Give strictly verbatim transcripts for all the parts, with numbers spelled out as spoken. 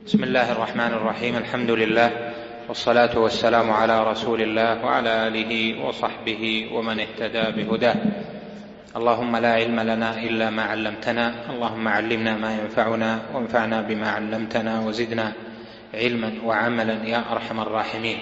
بسم الله الرحمن الرحيم. الحمد لله والصلاة والسلام على رسول الله وعلى آله وصحبه ومن اهتدى بهداه. اللهم لا علم لنا إلا ما علمتنا، اللهم علمنا ما ينفعنا وانفعنا بما علمتنا وزدنا علما وعملا يا أرحم الراحمين.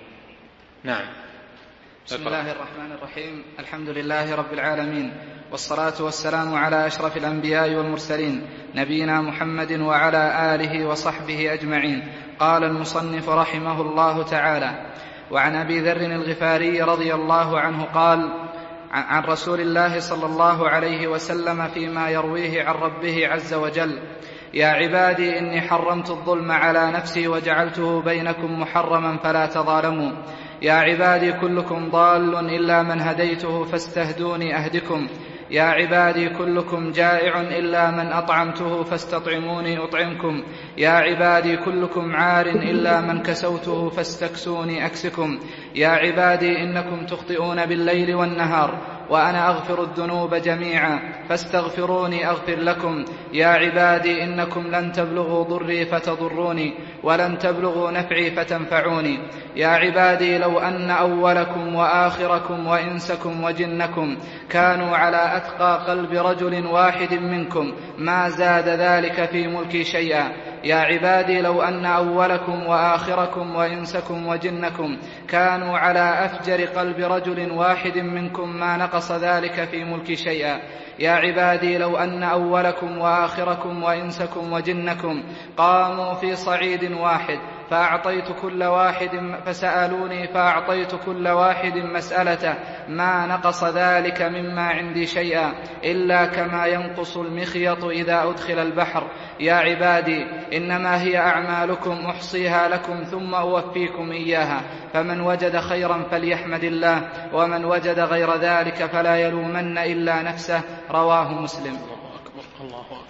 نعم. بسم الله الرحمن الرحيم. الحمد لله رب العالمين، والصلاة والسلام على أشرف الأنبياء والمرسلين نبينا محمد وعلى آله وصحبه أجمعين. قال المصنف رحمه الله تعالى: وعن أبي ذر الغفاري رضي الله عنه قال: عن رسول الله صلى الله عليه وسلم فيما يرويه عن ربه عز وجل: يا عبادي إني حرمت الظلم على نفسي وجعلته بينكم محرما فلا تظالموا. يا عبادي كلكم ضال إلا من هديته فاستهدوني أهدكم. يا عبادي كلكم جائع إلا من أطعمته فاستطعموني أطعمكم. يا عبادي كلكم عار إلا من كسوته فاستكسوني أكسكم. يا عبادي إنكم تخطئون بالليل والنهار وأنا أغفر الذنوب جميعا فاستغفروني أغفر لكم. يا عبادي إنكم لن تبلغوا ضري فتضروني ولن تبلغوا نفعي فتنفعوني. يا عبادي لو أن أولكم وآخركم وإنسكم وجنكم كانوا على أتقى قلب رجل واحد منكم ما زاد ذلك في ملكي شيئا. يا عبادي لو أن أولكم وآخركم وإنسكم وجنكم كانوا على أفجر قلب رجل واحد منكم ما نقص ذلك في ملكي شيئا. يا عبادي لو أن أولكم وآخركم وإنسكم وجنكم قاموا في صعيد واحد فأعطيت كل واحد فسألوني فأعطيت كل واحد مسألته ما نقص ذلك مما عندي شيئا إلا كما ينقص المخيط إذا أدخل البحر. يا عبادي إنما هي أعمالكم أحصيها لكم ثم أوفيكم إياها، فمن وجد خيرا فليحمد الله ومن وجد غير ذلك فلا يلومن إلا نفسه. رواه مسلم. الله أكبر الله أكبر.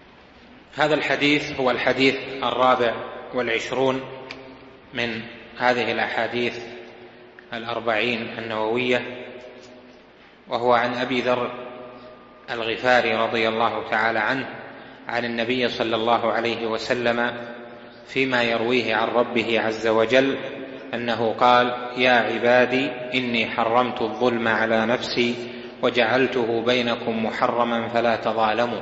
هذا الحديث هو الحديث الرابع والعشرون من هذه الأحاديث الأربعين النووية، وهو عن أبي ذر الغفاري رضي الله تعالى عنه عن النبي صلى الله عليه وسلم فيما يرويه عن ربه عز وجل أنه قال: يا عبادي إني حرمت الظلم على نفسي وجعلته بينكم محرما فلا تظالموا.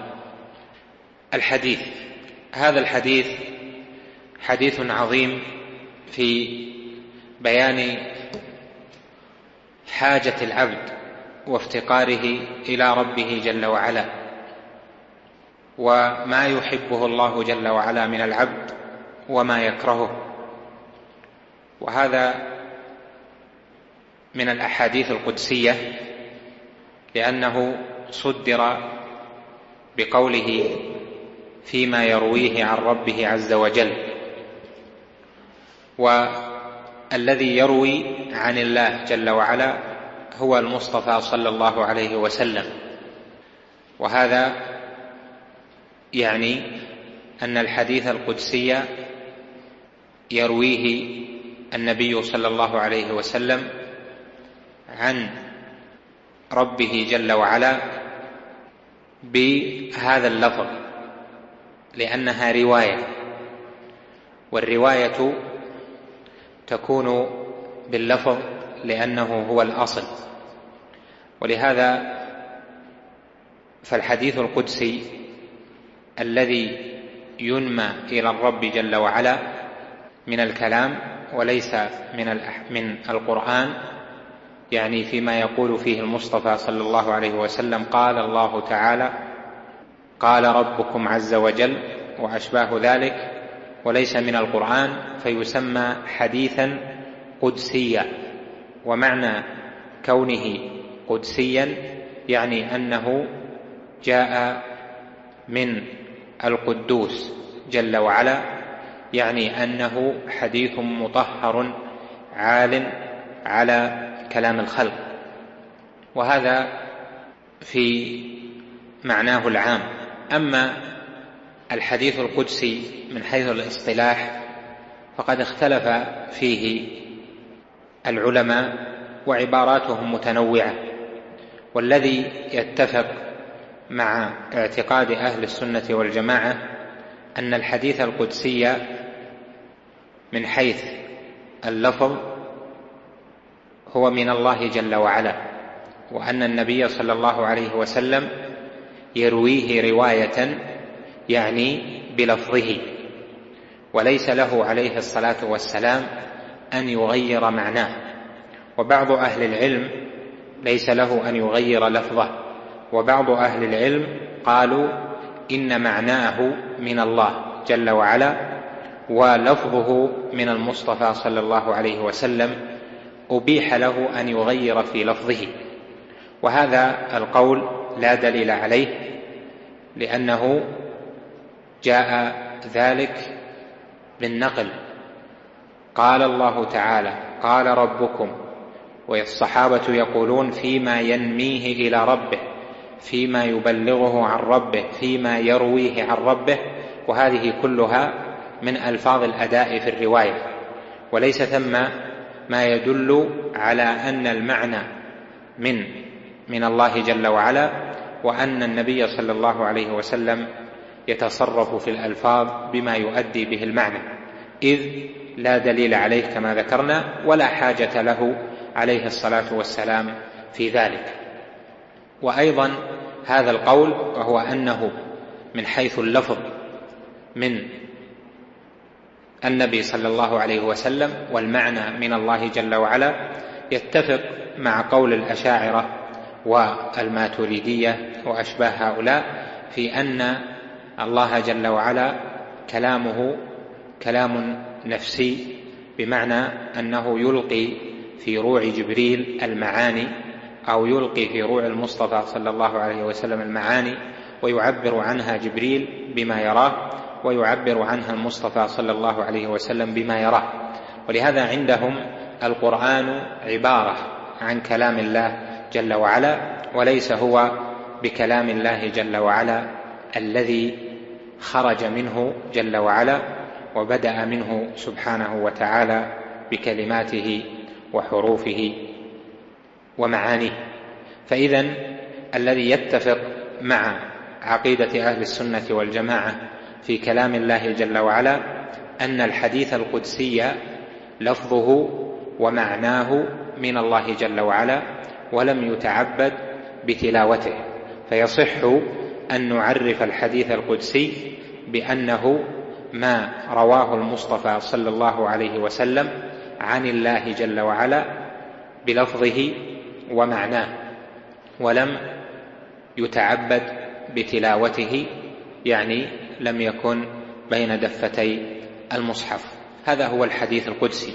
الحديث هذا الحديث حديث عظيم في بيان حاجة العبد وافتقاره إلى ربه جل وعلا، وما يحبه الله جل وعلا من العبد وما يكرهه. وهذا من الأحاديث القدسية لأنه صدر بقوله فيما يرويه عن ربه عز وجل، والذي يروي عن الله جل وعلا هو المصطفى صلى الله عليه وسلم. وهذا يعني أن الحديث القدسي يرويه النبي صلى الله عليه وسلم عن ربه جل وعلا بهذا اللفظ، لأنها رواية، والرواية تكون باللفظ لأنه هو الأصل. ولهذا فالحديث القدسي الذي ينمى إلى الرب جل وعلا من الكلام وليس من من القرآن، يعني فيما يقول فيه المصطفى صلى الله عليه وسلم قال الله تعالى، قال ربكم عز وجل وأشباه ذلك، وليس من القرآن، فيسمى حديثا قدسيا. ومعنى كونه قدسيا يعني أنه جاء من القدوس جل وعلا، يعني أنه حديث مطهر عال على كلام الخلق. وهذا في معناه العام. أما الحديث القدسي من حيث الاصطلاح فقد اختلف فيه العلماء وعباراتهم متنوعة، والذي يتفق مع اعتقاد أهل السنة والجماعة أن الحديث القدسي من حيث اللفظ هو من الله جل وعلا، وأن النبي صلى الله عليه وسلم يرويه رواية يعني بلفظه، وليس له عليه الصلاة والسلام أن يغير معناه. وبعض أهل العلم ليس له أن يغير لفظه، وبعض أهل العلم قالوا إن معناه من الله جل وعلا ولفظه من المصطفى صلى الله عليه وسلم، أبيح له أن يغير في لفظه. وهذا القول لا دليل عليه، لأنه جاء ذلك بالنقل. قال الله تعالى قال ربكم، والصحابة يقولون فيما ينميه إلى ربه، فيما يبلغه عن ربه، فيما يرويه عن ربه، وهذه كلها من ألفاظ الأداء في الرواية، وليس ثم ما يدل على أن المعنى من من الله جل وعلا، وأن النبي صلى الله عليه وسلم يتصرف في الألفاظ بما يؤدي به المعنى، إذ لا دليل عليه كما ذكرنا، ولا حاجة له عليه الصلاة والسلام في ذلك. وأيضا هذا القول، وهو أنه من حيث اللفظ من النبي صلى الله عليه وسلم والمعنى من الله جل وعلا، يتفق مع قول الأشاعرة والماتريدية وأشباه هؤلاء في أن الله جل وعلا كلامه كلام نفسي، بمعنى أنه يلقي في روع جبريل المعاني، أو يلقي في روع المصطفى صلى الله عليه وسلم المعاني، ويعبر عنها جبريل بما يراه، ويعبر عنها المصطفى صلى الله عليه وسلم بما يراه. ولهذا عندهم القرآن عبارة عن كلام الله جل وعلا، وليس هو بكلام الله جل وعلا الذي خرج منه جل وعلا وبدأ منه سبحانه وتعالى بكلماته وحروفه ومعانيه. فإذن الذي يتفق مع عقيدة أهل السنة والجماعة في كلام الله جل وعلا أن الحديث القدسي لفظه ومعناه من الله جل وعلا، ولم يتعبد بتلاوته. فيصح أن نعرف الحديث القدسي بأنه ما رواه المصطفى صلى الله عليه وسلم عن الله جل وعلا بلفظه ومعناه، ولم يتعبد بتلاوته، يعني لم يكن بين دفتي المصحف. هذا هو الحديث القدسي.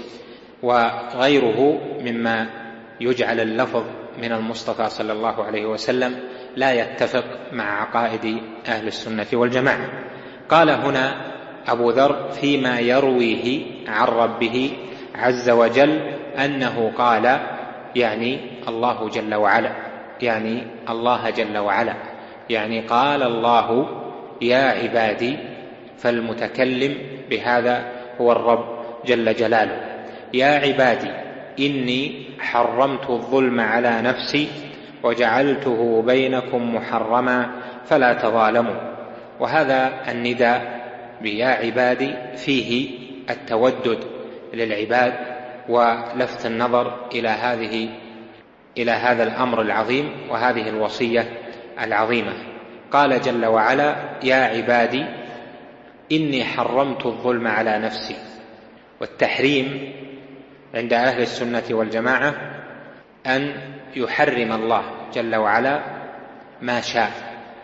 وغيره مما يجعل اللفظ من المصطفى صلى الله عليه وسلم لا يتفق مع عقائد أهل السنة والجماعة. قال هنا أبو ذر فيما يرويه عن ربه عز وجل أنه قال، يعني الله جل وعلا، يعني الله جل وعلا، يعني قال الله يا عبادي، فالمتكلم بهذا هو الرب جل جلاله. يا عبادي إني حرمت الظلم على نفسي وجعلته بينكم محرما فلا تظالموا. وهذا النداء بيا عبادي فيه التودد للعباد ولفت النظر إلى هذه إلى هذا الأمر العظيم وهذه الوصية العظيمة. قال جل وعلا يا عبادي إني حرمت الظلم على نفسي. والتحريم عند أهل السنة والجماعة أن يحرم الله جل وعلا ما شاء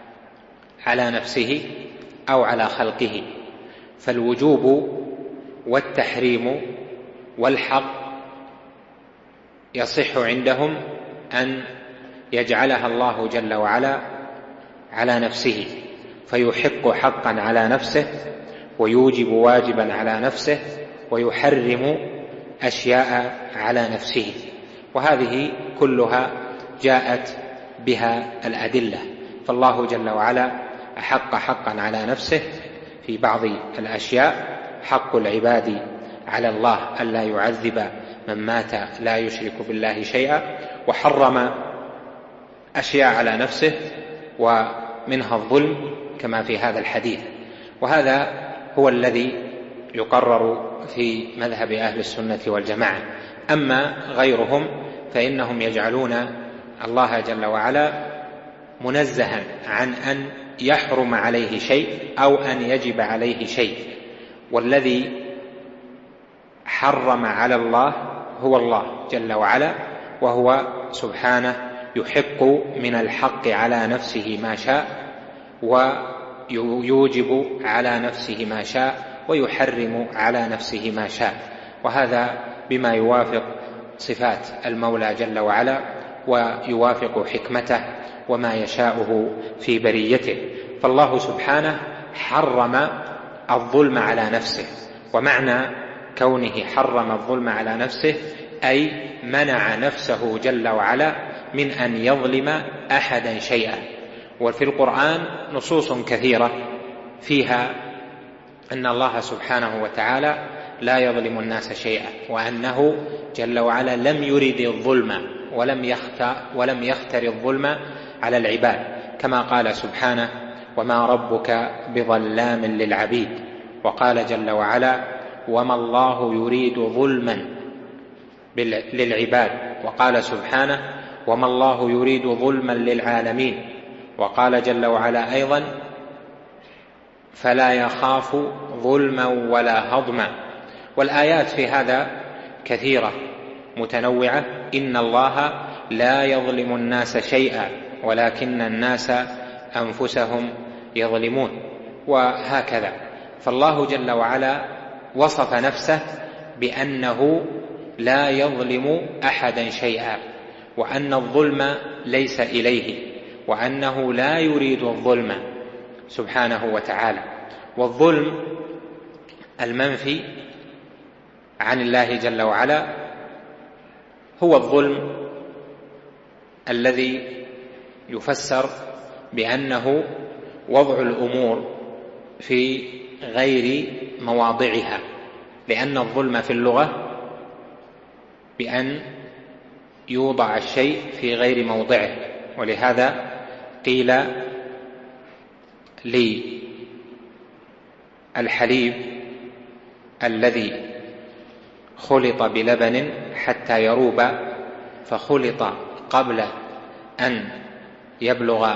على نفسه أو على خلقه. فالوجوب والتحريم والحق يصح عندهم أن يجعلها الله جل وعلا على نفسه، فيحق حقا على نفسه، ويوجب واجبا على نفسه، ويحرم أشياء على نفسه. وهذه كلها جاءت بها الأدلة. فالله جل وعلا أحق حقا على نفسه في بعض الأشياء، حق العباد على الله ألا يعذب من مات لا يشرك بالله شيئا، وحرم أشياء على نفسه ومنها الظلم كما في هذا الحديث. وهذا هو الذي يقرر في مذهب أهل السنة والجماعة. أما غيرهم فإنهم يجعلون الله جل وعلا منزها عن أن يحرم عليه شيء أو أن يجب عليه شيء، والذي حرم على الله هو الله جل وعلا، وهو سبحانه يحق من الحق على نفسه ما شاء، ويوجب على نفسه ما شاء، ويحرم على نفسه ما شاء، وهذا بما يوافق صفات المولى جل وعلا ويوافق حكمته وما يشاءه في بريته. فالله سبحانه حرم الظلم على نفسه، ومعنى كونه حرم الظلم على نفسه أي منع نفسه جل وعلا من أن يظلم أحدا شيئا. وفي القرآن نصوص كثيرة فيها أن الله سبحانه وتعالى لا يظلم الناس شيئا، وأنه جل وعلا لم يرد الظلم ولم يختر, ولم يختر الظلم على العباد، كما قال سبحانه: وما ربك بظلام للعبيد. وقال جل وعلا: وما الله يريد ظلما للعباد. وقال سبحانه: وما الله يريد ظلما للعالمين. وقال جل وعلا أيضا: فلا يخاف ظلما ولا هضما. والآيات في هذا كثيرة متنوعة: إن الله لا يظلم الناس شيئا ولكن الناس أنفسهم يظلمون، وهكذا. فالله جل وعلا وصف نفسه بأنه لا يظلم أحدا شيئا، وأن الظلم ليس إليه، وأنه لا يريد الظلم سبحانه وتعالى. والظلم المنفي عن الله جل وعلا هو الظلم الذي يفسر بأنه وضع الأمور في غير مواضعها، لأن الظلم في اللغة بأن يوضع الشيء في غير موضعه. ولهذا قيل للحليب الذي خلط بلبن حتى يروب فخلط قبل أن يبلغ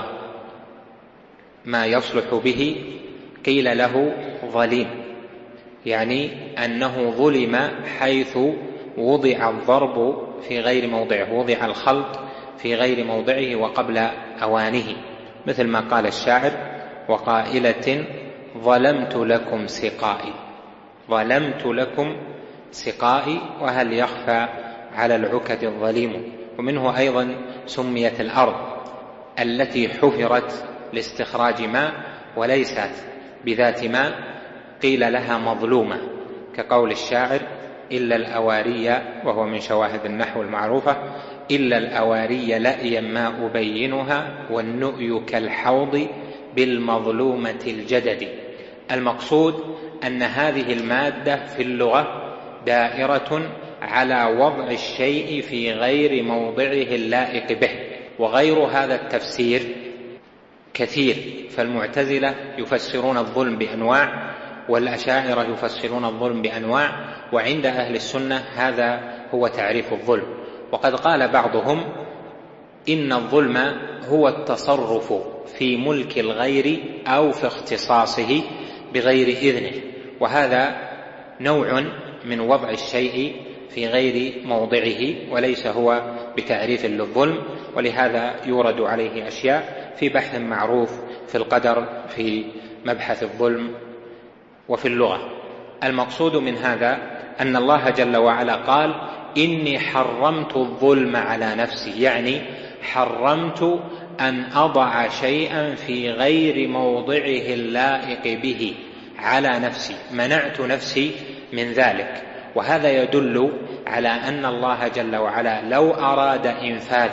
ما يصلح به، قيل له ظليم، يعني أنه ظلم حيث وضع الضرب في غير موضعه، وضع الخلط في غير موضعه وقبل أوانه، مثل ما قال الشاعر: وقائلة ظلمت لكم سقائي، ظلمت لكم سقائي، وهل يخفى على العكد الظليم. ومنه أيضا سميت الأرض التي حفرت لاستخراج ماء وليست بذات ماء، قيل لها مظلومة، كقول الشاعر: إلا الأواري، وهو من شواهد النحو المعروفة: إلا الأواري لأيا ما أبينها والنؤي كالحوض بالمظلومة الجدد. المقصود أن هذه المادة في اللغة دائرة على وضع الشيء في غير موضعه اللائق به، وغير هذا التفسير كثير. فالمعتزلة يفسرون الظلم بأنواع، والأشاعرة يفسرون الظلم بأنواع، وعند أهل السنة هذا هو تعريف الظلم. وقد قال بعضهم إن الظلم هو التصرف في ملك الغير أو في اختصاصه بغير إذنه، وهذا نوع من وضع الشيء في غير موضعه، وليس هو بتعريف للظلم. ولهذا يورد عليه أشياء في بحث معروف في القدر في مبحث الظلم وفي اللغة. المقصود من هذا أن الله جل وعلا قال: إني حرمت الظلم على نفسي، يعني حرمت أن أضع شيئا في غير موضعه اللائق به على نفسي، منعت نفسي من ذلك. وهذا يدل على أن الله جل وعلا لو أراد إنفاذ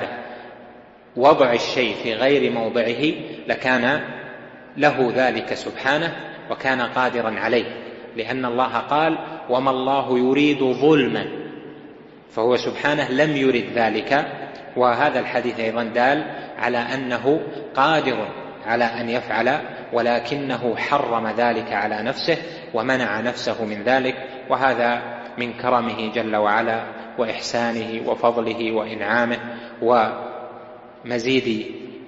وضع الشيء في غير موضعه لكان له ذلك سبحانه، وكان قادرا عليه، لأن الله قال: وما الله يريد ظلما، فهو سبحانه لم يرد ذلك. وهذا الحديث أيضا دال على أنه قادر على أن يفعل، ولكنه حرم ذلك على نفسه ومنع نفسه من ذلك، وهذا من كرمه جل وعلا وإحسانه وفضله وإنعامه ومزيد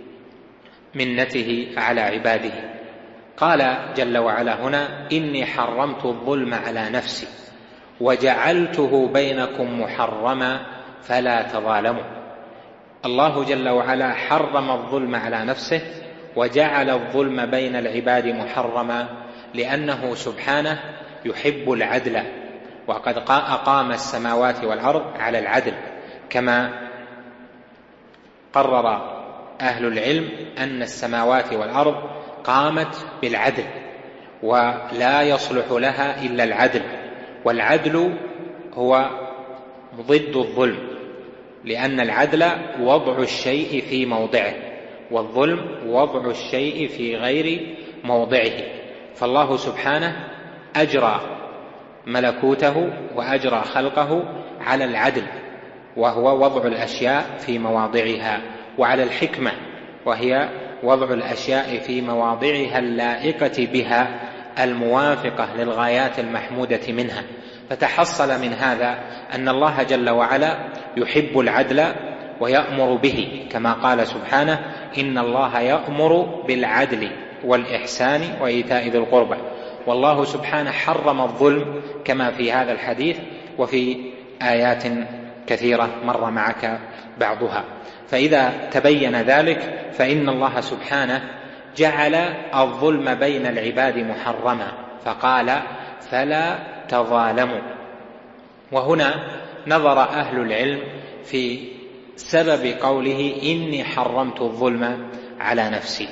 منته على عباده. قال جل وعلا هنا: إني حرمت الظلم على نفسي وجعلته بينكم محرما فلا تظالموا. الله جل وعلا حرم الظلم على نفسه وجعل الظلم بين العباد محرما، لأنه سبحانه يحب العدل، وقد أقام السماوات والأرض على العدل، كما قرر أهل العلم أن السماوات والأرض قامت بالعدل ولا يصلح لها إلا العدل، والعدل هو ضد الظلم، لأن العدل وضع الشيء في موضعه، والظلم وضع الشيء في غير موضعه. فالله سبحانه أجرى ملكوته وأجرى خلقه على العدل، وهو وضع الأشياء في مواضعها، وعلى الحكمة، وهي وضع الأشياء في مواضعها اللائقة بها الموافقة للغايات المحمودة منها. فتحصل من هذا أن الله جل وعلا يحب العدل ويأمر به، كما قال سبحانه: إن الله يأمر بالعدل والإحسان وإيتاء ذي القربى. والله سبحانه حرم الظلم كما في هذا الحديث وفي آيات كثيرة مر معك بعضها. فإذا تبين ذلك فإن الله سبحانه جعل الظلم بين العباد محرما، فقال: فلا تظالموا. وهنا نظر أهل العلم في سبب قوله: إني حرمت الظلم على نفسي،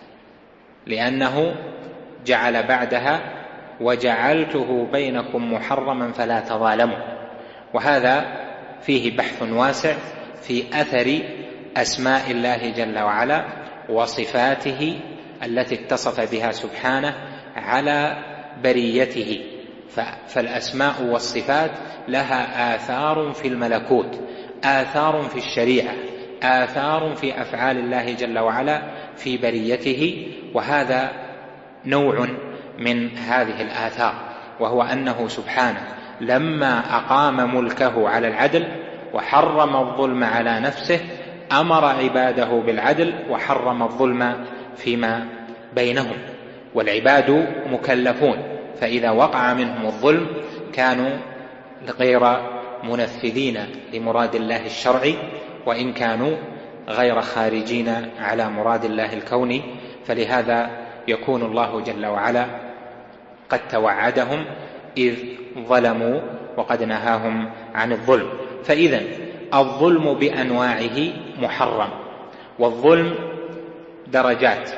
لأنه جعل بعدها: وجعلته بينكم محرما فلا تظالموا. وهذا فيه بحث واسع في أثر أسماء الله جل وعلا وصفاته التي اتصف بها سبحانه على بريته. فالأسماء والصفات لها آثار في الملكوت، آثار في الشريعة، آثار في أفعال الله جل وعلا في بريته، وهذا نوع من هذه الآثار، وهو أنه سبحانه لما أقام ملكه على العدل وحرم الظلم على نفسه أمر عباده بالعدل وحرم الظلم فيما بينهم. والعباد مكلفون، فإذا وقع منهم الظلم كانوا غير منفذين لمراد الله الشرعي، وإن كانوا غير خارجين على مراد الله الكوني. فلهذا يكون الله جل وعلا قد توعدهم إذ ظلموا وقد نهاهم عن الظلم. فإذا الظلم بأنواعه محرم، والظلم درجات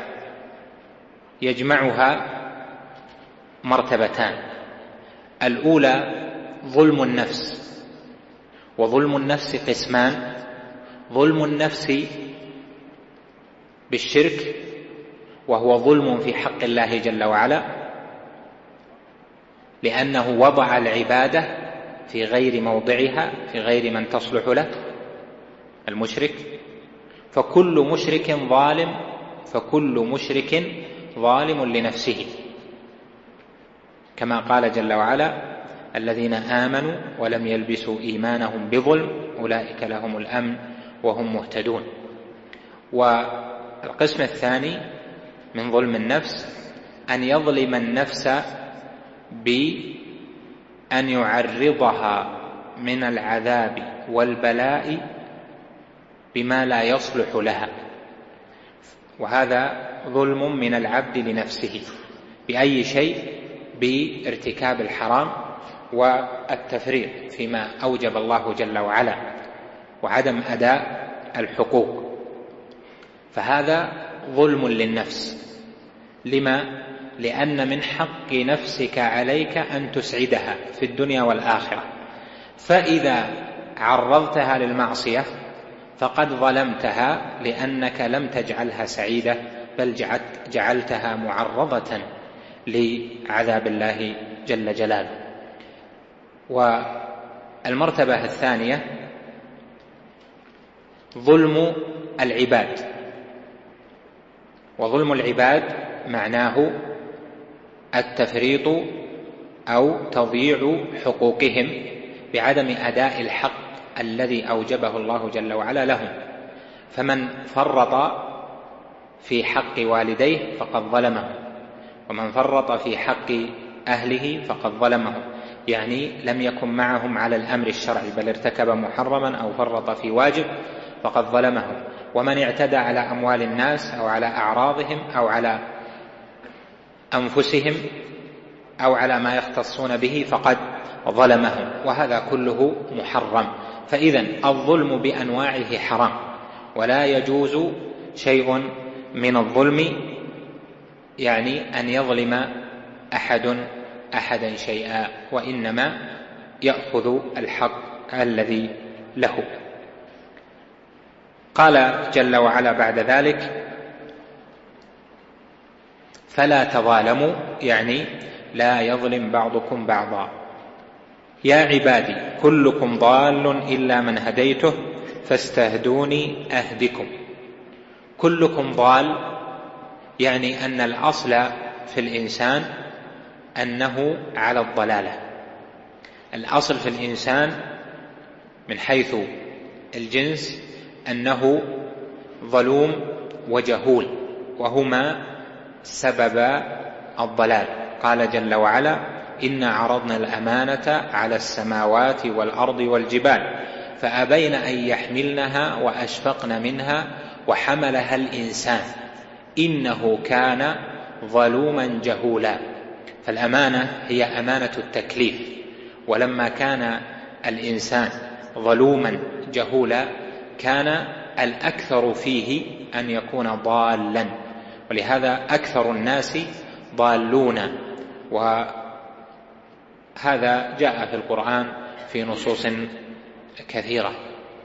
يجمعها مرتبتان: الأولى ظلم النفس، وظلم النفس قسمان: ظلم النفس بالشرك، وهو ظلم في حق الله جل وعلا، لأنه وضع العبادة في غير موضعها، في غير من تصلح له، المشرك. فكل مشرك ظالم، فكل مشرك ظالم لنفسه، كما قال جل وعلا: الذين آمنوا ولم يلبسوا إيمانهم بظلم أولئك لهم الأمن وهم مهتدون. والقسم الثاني من ظلم النفس أن يظلم النفس بأن يعرضها من العذاب والبلاء بما لا يصلح لها، وهذا ظلم من العبد لنفسه بأي شيء: بارتكاب الحرام والتفريط فيما أوجب الله جل وعلا وعدم أداء الحقوق، فهذا ظلم للنفس. لما؟ لأن من حق نفسك عليك أن تسعدها في الدنيا والآخرة، فإذا عرضتها للمعصية فقد ظلمتها، لأنك لم تجعلها سعيدة بل جعلتها معرضة لعذاب الله جل جلاله. والمرتبة الثانية ظلم العباد، وظلم العباد معناه التفريط أو تضييع حقوقهم بعدم أداء الحق الذي أوجبه الله جل وعلا لهم. فمن فرط في حق والديه فقد ظلمه، ومن فرط في حق أهله فقد ظلمه، يعني لم يكن معهم على الأمر الشرعي بل ارتكب محرما أو فرط في واجب فقد ظلمه. ومن اعتدى على أموال الناس أو على أعراضهم أو على أنفسهم أو على ما يختصون به فقد ظلمهم، وهذا كله محرم. فإذن الظلم بأنواعه حرام، ولا يجوز شيء من الظلم، يعني أن يظلم أحد أحدا شيئا، وإنما يأخذ الحق الذي له. قال جل وعلا بعد ذلك: فلا تظالموا، يعني لا يظلم بعضكم بعضا. يا عبادي كلكم ضال إلا من هديته فاستهدوني أهدكم. كلكم ضال يعني أن الأصل في الإنسان أنه على الضلالة. الأصل في الإنسان من حيث الجنس أنه ظلوم وجهول، وهما سبب الضلال. قال جل وعلا: إنا عرضنا الأمانة على السماوات والأرض والجبال فأبين أن يحملنها وأشفقن منها وحملها الإنسان إنه كان ظلوما جهولا. فالأمانة هي أمانة التكليف، ولما كان الإنسان ظلوما جهولا كان الأكثر فيه أن يكون ضالا، ولهذا أكثر الناس ضالون، وهذا جاء في القرآن في نصوص كثيرة.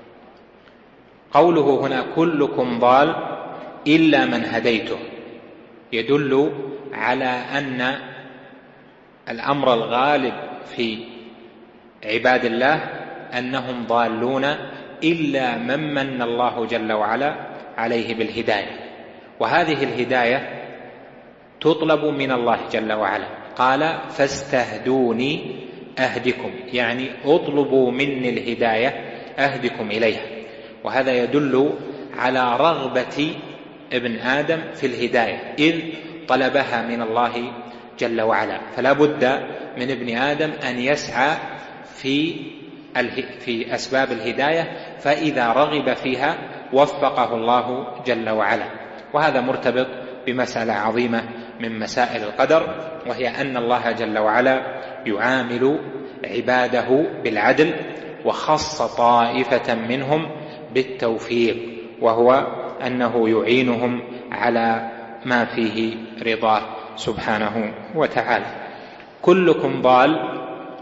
قوله هنا كلكم ضال إلا من هديته يدل على أن الأمر الغالب في عباد الله أنهم ضالون إلا من من الله جل وعلا عليه بالهداية، وهذه الهداية تطلب من الله جل وعلا. قال: فاستهدوني أهدكم، يعني اطلبوا مني الهداية أهدكم إليها. وهذا يدل على رغبة ابن آدم في الهداية إذ طلبها من الله جل وعلا. فلا بد من ابن آدم أن يسعى في في أسباب الهداية، فإذا رغب فيها وفقه الله جل وعلا. وهذا مرتبط بمسألة عظيمة من مسائل القدر، وهي أن الله جل وعلا يعامل عباده بالعدل، وخص طائفة منهم بالتوفيق، وهو أنه يعينهم على ما فيه رضاه سبحانه وتعالى. كلكم ضال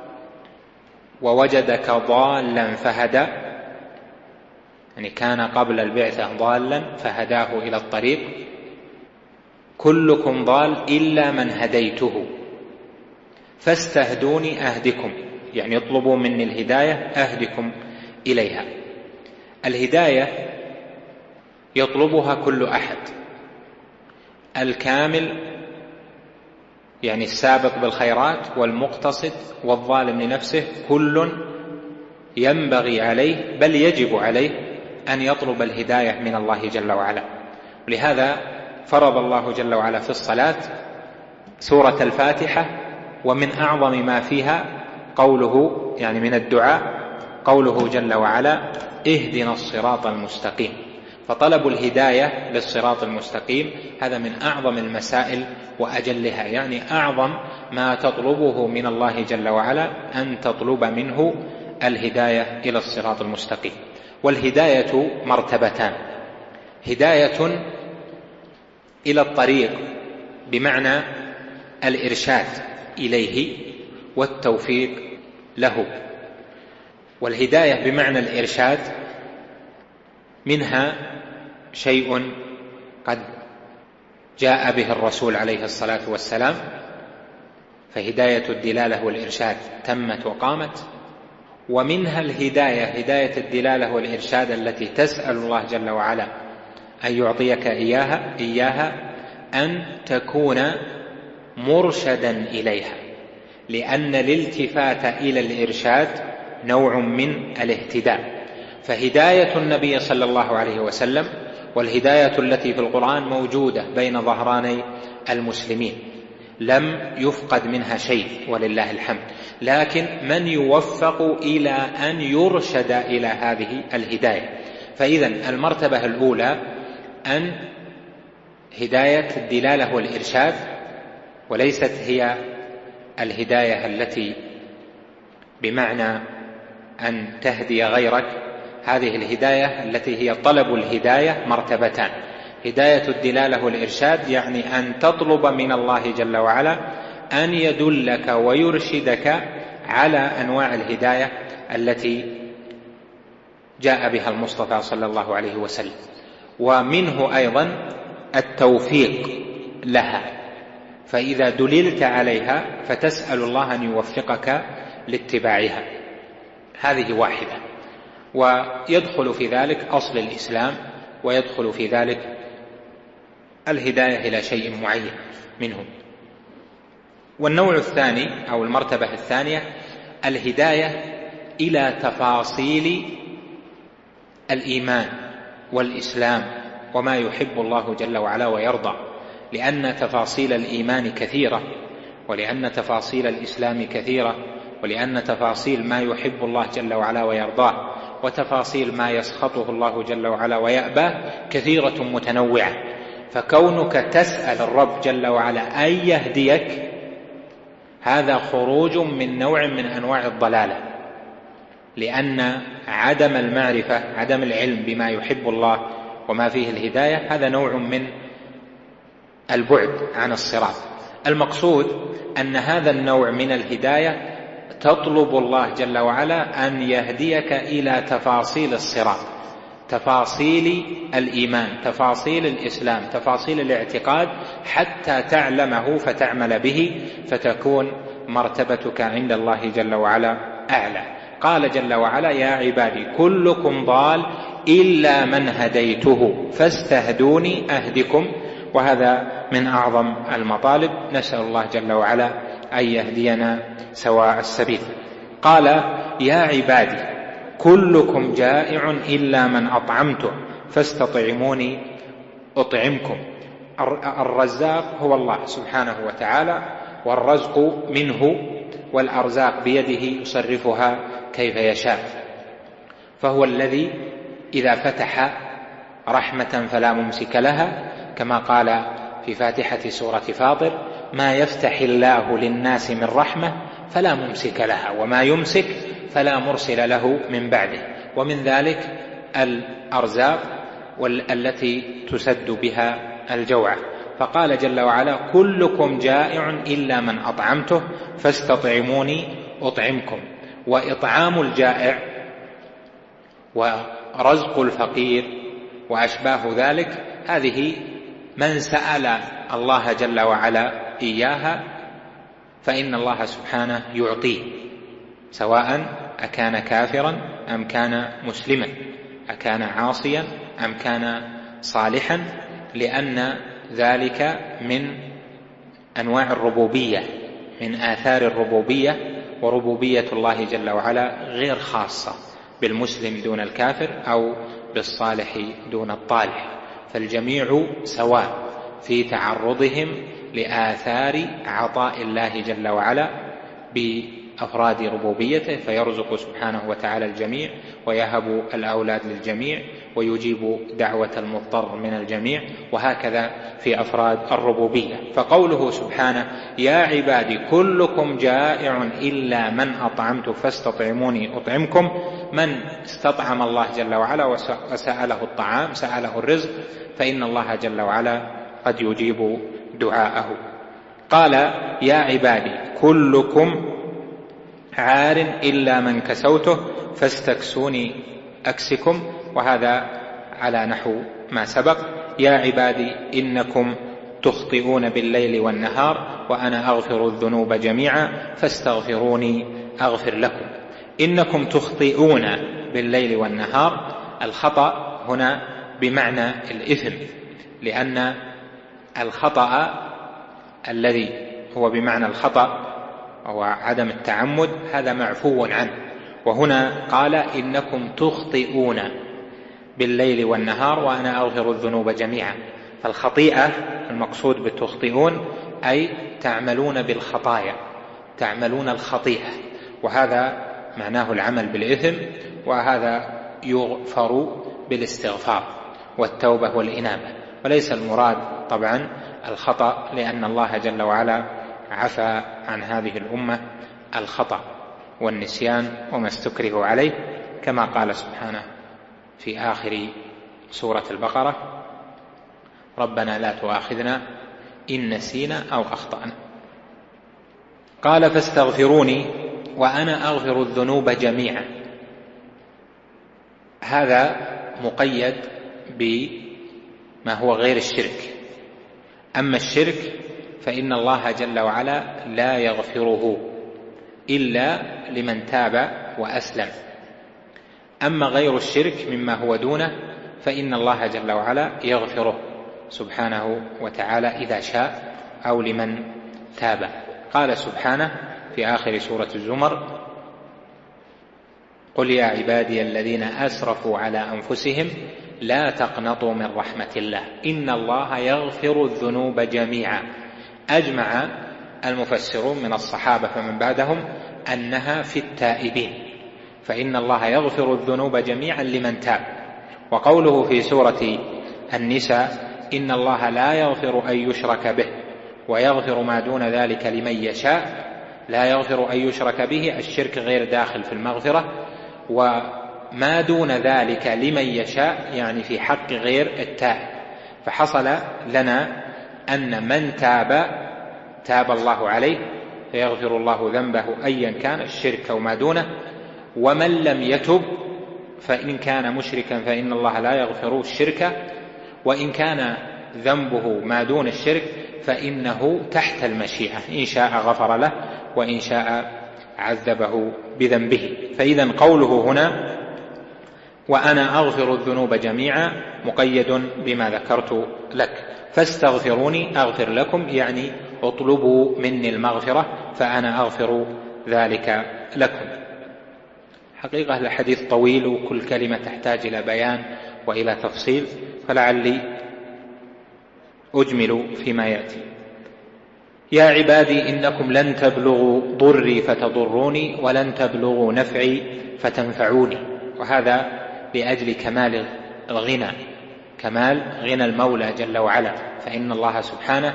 ووجدك ضالا فهدى، يعني كان قبل البعثة ضالا فهداه إلى الطريق. كلكم ضال إلا من هديته فاستهدوني أهدكم، يعني اطلبوا مني الهداية أهدكم إليها. الهداية يطلبها كل أحد، الكامل يعني السابق بالخيرات والمقتصد والظالم لنفسه، كل ينبغي عليه بل يجب عليه أن يطلب الهداية من الله جل وعلا. ولهذا فرض الله جل وعلا في الصلاة سورة الفاتحة، ومن أعظم ما فيها قوله يعني من الدعاء قوله جل وعلا: اهدنا الصراط المستقيم. فطلب الهداية للصراط المستقيم هذا من أعظم المسائل وأجلها، يعني أعظم ما تطلبه من الله جل وعلا أن تطلب منه الهداية إلى الصراط المستقيم. والهداية مرتبتان: هداية إلى الطريق بمعنى الإرشاد إليه والتوفيق له. والهداية بمعنى الإرشاد منها شيء قد جاء به الرسول عليه الصلاة والسلام، فهداية الدلالة والإرشاد تمت وقامت. ومنها الهداية هداية الدلالة والإرشاد التي تسأل الله جل وعلا أن يعطيك إياها, إياها أن تكون مرشدا إليها، لأن الالتفات إلى الإرشاد نوع من الاهتداء. فهداية النبي صلى الله عليه وسلم والهداية التي في القرآن موجودة بين ظهراني المسلمين، لم يفقد منها شيء ولله الحمد، لكن من يوفق إلى أن يرشد إلى هذه الهداية. فإذا المرتبة الأولى أن هداية الدلالة والإرشاد، وليست هي الهداية التي بمعنى أن تهدي غيرك. هذه الهداية التي هي طلب الهداية مرتبتان: هداية الدلالة والإرشاد، يعني أن تطلب من الله جل وعلا أن يدلك ويرشدك على أنواع الهداية التي جاء بها المصطفى صلى الله عليه وسلم، ومنه أيضا التوفيق لها، فإذا دللت عليها فتسأل الله أن يوفقك لاتباعها. هذه واحدة، ويدخل في ذلك أصل الإسلام، ويدخل في ذلك الهداية إلى شيء معين منه. والنوع الثاني أو المرتبة الثانية الهداية إلى تفاصيل الإيمان والإسلام وما يحب الله جل وعلا ويرضى، لأن تفاصيل الإيمان كثيرة، ولأن تفاصيل الإسلام كثيرة، ولأن تفاصيل ما يحب الله جل وعلا ويرضاه وتفاصيل ما يسخطه الله جل وعلا ويأباه كثيرة متنوعة. فكونك تسأل الرب جل وعلا أن يهديك هذا خروج من نوع من أنواع الضلالة، لأن عدم المعرفة، عدم العلم بما يحب الله وما فيه الهداية، هذا نوع من البعد عن الصراط. المقصود أن هذا النوع من الهداية تطلب الله جل وعلا أن يهديك إلى تفاصيل الصراط، تفاصيل الإيمان، تفاصيل الإسلام، تفاصيل الاعتقاد، حتى تعلمه فتعمل به، فتكون مرتبتك عند الله جل وعلا أعلى. قال جل وعلا: يا عبادي كلكم ضال إلا من هديته فاستهدوني أهدكم. وهذا من أعظم المطالب، نسأل الله جل وعلا أن يهدينا سواء السبيل. قال: يا عبادي كلكم جائع إلا من أطعمته فاستطعموني أطعمكم. الرزاق هو الله سبحانه وتعالى، والرزق منه، والأرزاق بيده يصرفها كيف يشاء، فهو الذي إذا فتح رحمة فلا ممسك لها، كما قال في فاتحة سورة فاطر: ما يفتح الله للناس من رحمة فلا ممسك لها وما يمسك فلا مرسل له من بعده. ومن ذلك الأرزاق التي تسد بها الجوعة. فقال جل وعلا: كلكم جائع إلا من أطعمته فاستطعموني أطعمكم. وإطعام الجائع ورزق الفقير وأشباه ذلك، هذه من سأل الله جل وعلا إياها فإن الله سبحانه يعطيه، سواء أكان كافرا أم كان مسلما، أكان عاصيا أم كان صالحا، لأن ذلك من أنواع الربوبية، من آثار الربوبية. وربوبية الله جل وعلا غير خاصة بالمسلم دون الكافر أو بالصالح دون الطالح، فالجميع سواء في تعرضهم لآثار عطاء الله جل وعلا بأفراد ربوبيته، فيرزق سبحانه وتعالى الجميع، ويهب الأولاد للجميع، ويجيب دعوة المضطر من الجميع، وهكذا في أفراد الربوبية. فقوله سبحانه: يا عبادي كلكم جائع إلا من أطعمت فاستطعموني أطعمكم، من استطعم الله جل وعلا وسأله الطعام، سأله الرزق، فإن الله جل وعلا قد يجيب دعاءه. قال: يا عبادي كلكم عار إلا من كسوته فاستكسوني أكسكم. وهذا على نحو ما سبق: يا عبادي إنكم تخطئون بالليل والنهار وأنا أغفر الذنوب جميعا فاستغفروني أغفر لكم. إنكم تخطئون بالليل والنهار، الخطأ هنا بمعنى الإثم، لأن الخطأ الذي هو بمعنى الخطأ أو عدم التعمد هذا معفو عنه. وهنا قال إنكم تخطئون بالليل والنهار وأنا أغفر الذنوب جميعا. فالخطيئة المقصود بالتخطئون أي تعملون بالخطايا، تعملون الخطيئة، وهذا معناه العمل بالإثم، وهذا يغفر بالاستغفار والتوبة والإنابة، وليس المراد طبعا الخطأ، لأن الله جل وعلا عفى عن هذه الأمة الخطأ والنسيان وما استكرهوا عليه، كما قال سبحانه في آخر سورة البقرة: ربنا لا تؤاخذنا إن نسينا أو أخطأنا. قال: فاستغفروني وأنا أغفر الذنوب جميعا. هذا مقيد بما هو غير الشرك. أما الشرك فإن الله جل وعلا لا يغفره إلا لمن تاب وأسلم. أما غير الشرك مما هو دونه فإن الله جل وعلا يغفره سبحانه وتعالى إذا شاء أو لمن تاب. قال سبحانه في آخر سورة الزمر: قل يا عبادي الذين أسرفوا على أنفسهم لا تقنطوا من رحمة الله إن الله يغفر الذنوب جميعا. أجمع المفسرون من الصحابة فمن بعدهم أنها في التائبين، فإن الله يغفر الذنوب جميعا لمن تاب. وقوله في سورة النساء: إن الله لا يغفر أن يشرك به ويغفر ما دون ذلك لمن يشاء. لا يغفر أن يشرك به، الشرك غير داخل في المغفرة، وما دون ذلك لمن يشاء يعني في حق غير التائب. فحصل لنا أن من تاب تاب الله عليه فيغفر الله ذنبه أيا كان الشرك أو ما دونه، ومن لم يتب فإن كان مشركا فإن الله لا يغفر الشرك، وإن كان ذنبه ما دون الشرك فإنه تحت المشيئة، إن شاء غفر له وإن شاء عذبه بذنبه. فإذا قوله هنا وأنا أغفر الذنوب جميعا مقيد بما ذكرت لك. فاستغفروني أغفر لكم، يعني اطلبوا مني المغفرة فأنا أغفر ذلك لكم. حقيقة الحديث طويل وكل كلمة تحتاج إلى بيان وإلى تفصيل، فلعلي أجمل فيما يأتي. يا عبادي إنكم لن تبلغوا ضري فتضروني ولن تبلغوا نفعي فتنفعوني. وهذا لأجل كمال الغنى، كمال غنى المولى جل وعلا، فإن الله سبحانه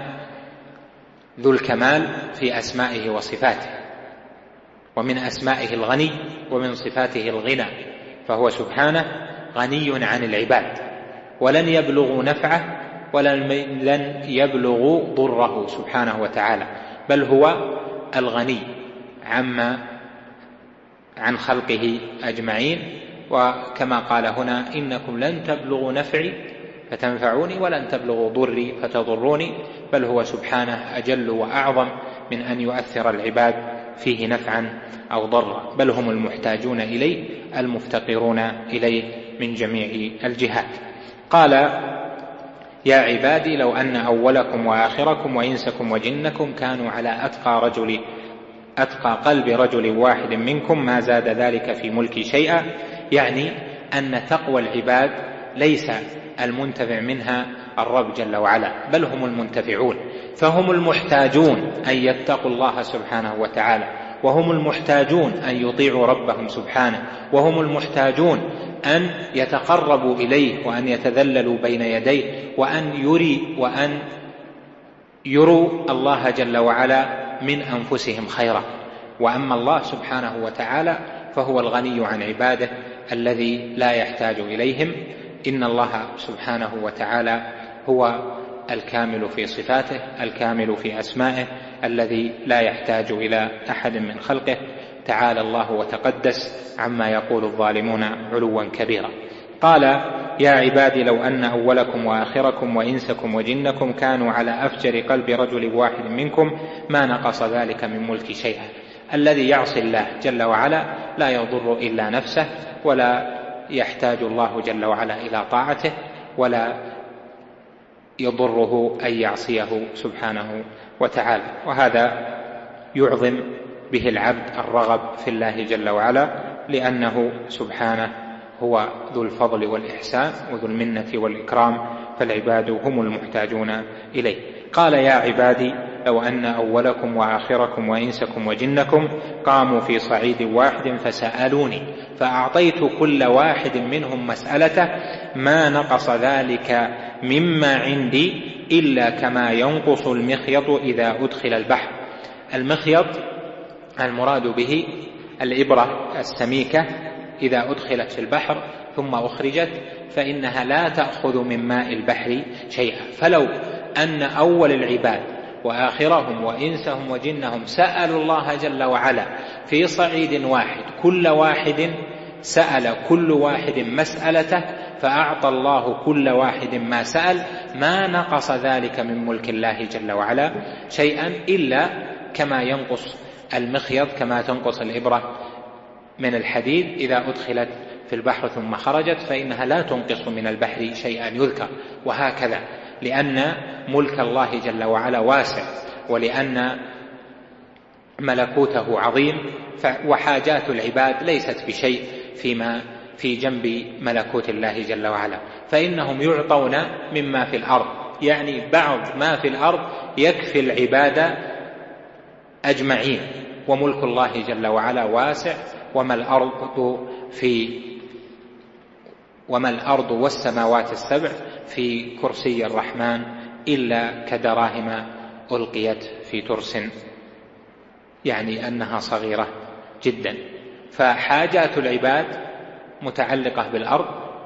ذو الكمال في أسمائه وصفاته، ومن أسمائه الغني ومن صفاته الغنى، فهو سبحانه غني عن العباد، ولن يبلغوا نفعه ولن يبلغوا ضره سبحانه وتعالى، بل هو الغني عما عن خلقه أجمعين. وكما قال هنا إنكم لن تبلغوا نفعي فتنفعوني ولن تبلغوا ضري فتضروني، بل هو سبحانه أجل وأعظم من أن يؤثر العباد فيه نفعا أو ضرا، بل هم المحتاجون إليه المفتقرون إليه من جميع الجهات. قال يا عبادي لو أن أولكم وآخركم وإنسكم وجنكم كانوا على أتقى رجل أتقى قلب رجل واحد منكم ما زاد ذلك في ملكي شيئا، يعني أن تقوى العباد ليس المنتفع منها الرب جل وعلا، بل هم المنتفعون، فهم المحتاجون أن يتقوا الله سبحانه وتعالى، وهم المحتاجون أن يطيعوا ربهم سبحانه، وهم المحتاجون أن يتقربوا إليه وأن يتذللوا بين يديه وأن يري وأن يروا الله جل وعلا من أنفسهم خيرا. وأما الله سبحانه وتعالى فهو الغني عن عباده الذي لا يحتاج إليهم. إن الله سبحانه وتعالى هو الكامل في صفاته، الكامل في أسمائه، الذي لا يحتاج إلى أحد من خلقه، تعالى الله وتقدس عما يقول الظالمون علوا كبيرا. قال يا عبادي لو أن أولكم وآخركم وإنسكم وجنكم كانوا على أفجر قلب رجل واحد منكم ما نقص ذلك من ملك شيئا. الذي يعصي الله جل وعلا لا يضر إلا نفسه، ولا يحتاج الله جل وعلا إلى طاعته، ولا يضره أن يعصيه سبحانه وتعالى. وهذا يعظم به العبد الرغب في الله جل وعلا، لأنه سبحانه هو ذو الفضل والإحسان وذو المنة والإكرام، فالعباد هم المحتاجون إليه. قال: يا عبادي لو أن أولكم وآخركم وإنسكم وجنكم قاموا في صعيد واحد فسألوني فأعطيت كل واحد منهم مسألته ما نقص ذلك مما عندي إلا كما ينقص المخيط إذا أدخل البحر. المخيط المراد به الإبرة السميكة إذا أدخلت في البحر ثم أخرجت فإنها لا تأخذ من ماء البحر شيئا. فلو أن أول العباد وآخرهم وإنسهم وجنهم سألوا الله جل وعلا في صعيد واحد، كل واحد سأل كل واحد مسألته فأعطى الله كل واحد ما سأل، ما نقص ذلك من ملك الله جل وعلا شيئا إلا كما ينقص المخيط، كما تنقص الإبرة من الحديد إذا أدخلت في البحر ثم خرجت، فإنها لا تنقص من البحر شيئا يذكر. وهكذا لأن ملك الله جل وعلا واسع، ولأن ملكوته عظيم، وحاجات العباد ليست بشيء فيما في جنب ملكوت الله جل وعلا، فإنهم يعطون مما في الأرض، يعني بعض ما في الأرض يكفي العباد أجمعين، وملك الله جل وعلا واسع. وما الأرض في وما الأرض والسماوات السبع في كرسي الرحمن إلا كدراهم ألقيت في ترس، يعني أنها صغيرة جدا. فحاجات العباد متعلقة بالأرض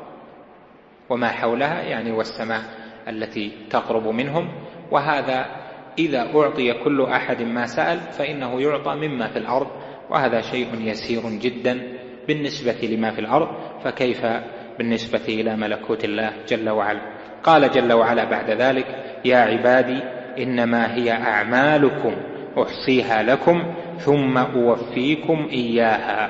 وما حولها، يعني والسماء التي تقرب منهم، وهذا إذا أعطي كل أحد ما سأل فإنه يعطى مما في الأرض، وهذا شيء يسير جدا بالنسبة لما في الأرض، فكيف بالنسبة إلى ملكوت الله جل وعلا. قال جل وعلا بعد ذلك: يا عبادي إنما هي أعمالكم أحصيها لكم ثم أوفيكم إياها.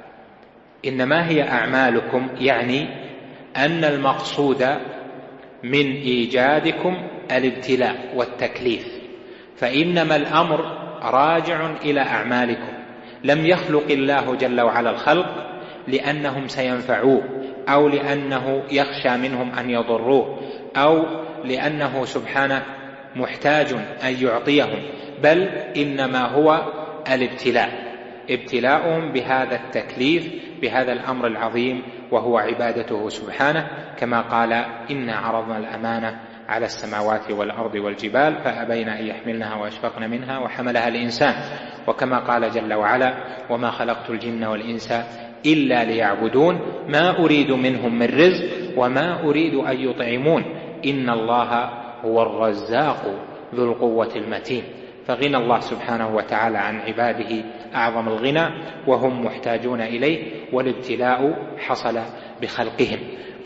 إنما هي أعمالكم، يعني أن المقصود من إيجادكم الابتلاء والتكليف، فإنما الأمر راجع إلى أعمالكم. لم يخلق الله جل وعلا الخلق لأنهم سينفعوه، أو لأنه يخشى منهم أن يضروه، أو لأنه سبحانه محتاج أن يعطيهم، بل إنما هو الابتلاء، ابتلاؤهم بهذا التكليف، بهذا الأمر العظيم وهو عبادته سبحانه، كما قال: إنا عرضنا الأمانة على السماوات والأرض والجبال فأبين أن يحملنها وأشفقن منها وحملها الإنسان. وكما قال جل وعلا: وما خلقت الجن والإنس إلا ليعبدون ما أريد منهم من رزق وما أريد أن يطعمون إن الله هو الرزاق ذو القوة المتين. فغنى الله سبحانه وتعالى عن عباده أعظم الغنى، وهم محتاجون إليه، والابتلاء حصل بخلقهم،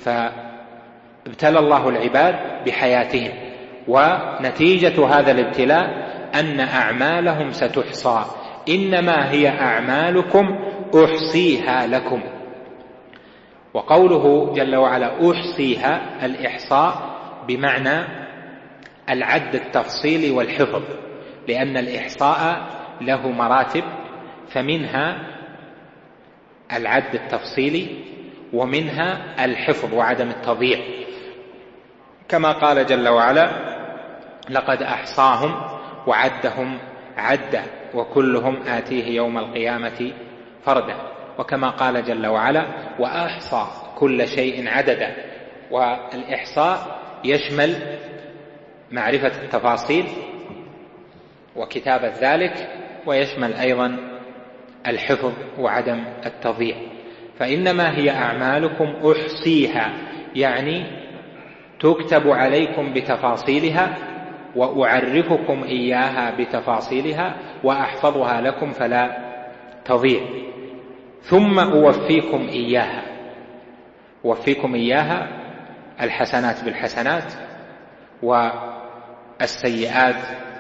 فابتلى الله العباد بحياتهم، ونتيجة هذا الابتلاء أن أعمالهم ستحصى. إنما هي أعمالكم أحصيها لكم. وقوله جل وعلا أحصيها، الإحصاء بمعنى العد التفصيلي والحفظ، لأن الإحصاء له مراتب، فمنها العد التفصيلي ومنها الحفظ وعدم التضييع، كما قال جل وعلا: لقد أحصاهم وعدهم عدا وكلهم آتيه يوم القيامة فردا. وكما قال جل وعلا: وأحصى كل شيء عددا. والإحصاء يشمل معرفة التفاصيل وكتابة ذلك، ويشمل أيضا الحفظ وعدم التضييع. فإنما هي أعمالكم أحصيها، يعني تكتب عليكم بتفاصيلها، وأعرفكم إياها بتفاصيلها، وأحفظها لكم فلا تضيع. ثم أوفيكم إياها، أوفيكم إياها الحسنات بالحسنات والسيئات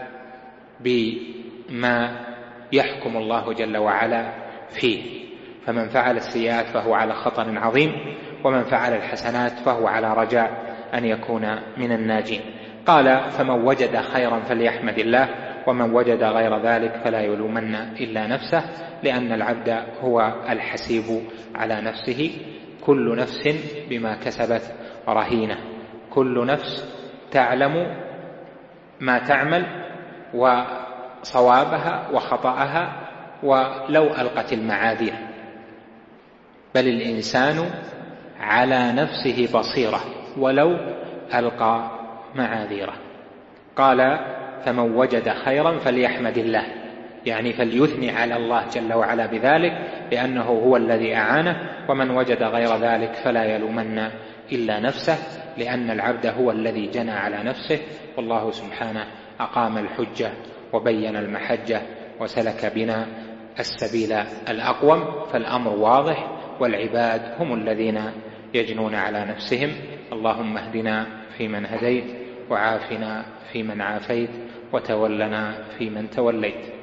بما يحكم الله جل وعلا فيه. فمن فعل السيئات فهو على خطر عظيم، ومن فعل الحسنات فهو على رجاء أن يكون من الناجين. قال فمن وجد خيرا فليحمد الله ومن وجد غير ذلك فلا يلومن إلا نفسه، لأن العبد هو الحسيب على نفسه. كل نفس بما كسبت رهينة، كل نفس تعلم ما تعمل وصوابها وخطأها ولو ألقت المعاذير، بل الإنسان على نفسه بصيرة ولو ألقى معاذيره. قال فمن وجد خيرا فليحمد الله، يعني فليثني على الله جل وعلا بذلك لأنه هو الذي أعانه، ومن وجد غير ذلك فلا يلومن إلا نفسه، لأن العبد هو الذي جنى على نفسه، والله سبحانه أقام الحجة وبين المحجة وسلك بنا السبيل الأقوم، فالأمر واضح والعباد هم الذين يجنون على نفسهم. اللهم اهدنا فيمن هديت، وعافنا فيمن عافيت، وتولنا فيمن توليت.